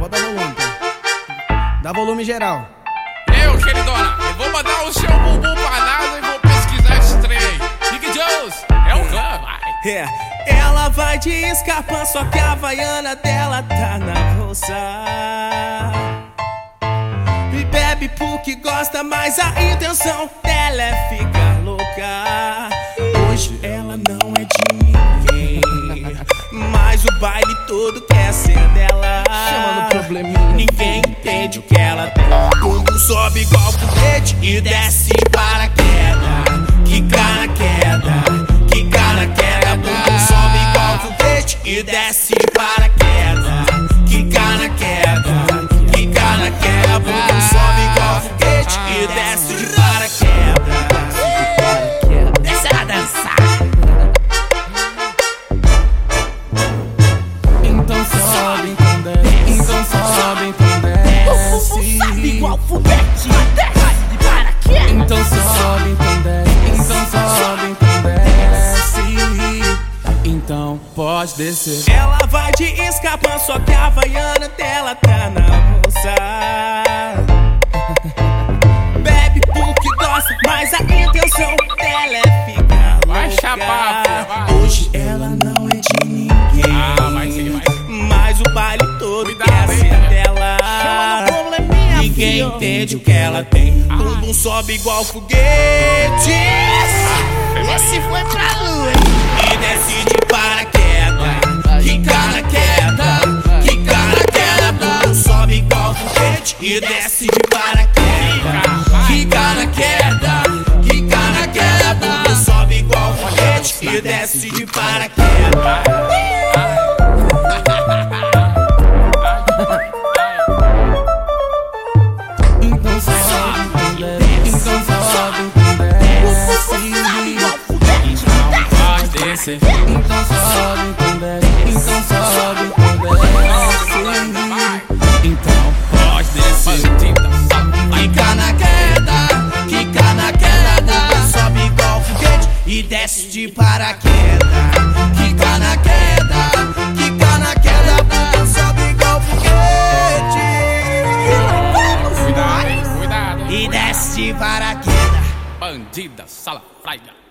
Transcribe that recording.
bota volume. Dá volume geral. Eu, queridona, eu vou mandar o seu bumbum pra NASA e vou pesquisar esse trem aí. Nick Jones, é o clã, vai. É, ela vai de escarpão, só que a havaiana dela tá na bolsa. E bebe porque gosta, mas a intenção dela é ficar louca. Hoje ela não é de ninguém, mas o baile todo quer ser dela. Chama no probleminha. Ninguém entende o que ela tem. Tudo sobe igual foguete e desce de paraquedas. Quica na queda, quica na queda. Tudo sobe igual foguete e desce de paraquedas. Quica na queda, quica na queda. Tudo sobe igual foguete e desce de paraquedas. Desce a dançar. Então sobe, então desce, então sobe, então desce. Sobe igual foguete e desce de paraquedas. Então sobe, então desce, então sobe, então desce. Então pode descer. Ela vai de escarpão, só que a havaiana dela tá na bolsa. Bebe porque gosta, mas a intenção dela é ficar louca. Vai chapar, filha, vai. Hoje ela não é de ninguém, Ah, vai sim, vai. mas o baile todo Cuidado, quer hein, ser cara. dela. Chama no probleminha, Ninguém filho. entende o que ela tem. Tudo sobe igual foguete. Esse foi pra lua. E desce de paraquedas. Quica na queda, quica na queda. Tudo sobe igual foguete e desce de paraquedas. Quica na queda, quica na queda. Tudo sobe igual foguete e desce de paraquedas. Então sobe, então desce, então sobe, então desce. Então Pode descer. Então sobe, então desce, então sobe, então desce. Então pode descer. quica na queda, quica na queda. Sobe igual foguete e desce de paraquedas. Quica na queda, quica na queda. Porque sobe igual foguete Cuidado, hein, cuidado. e desce de paraquedas. Bandida, salafraia.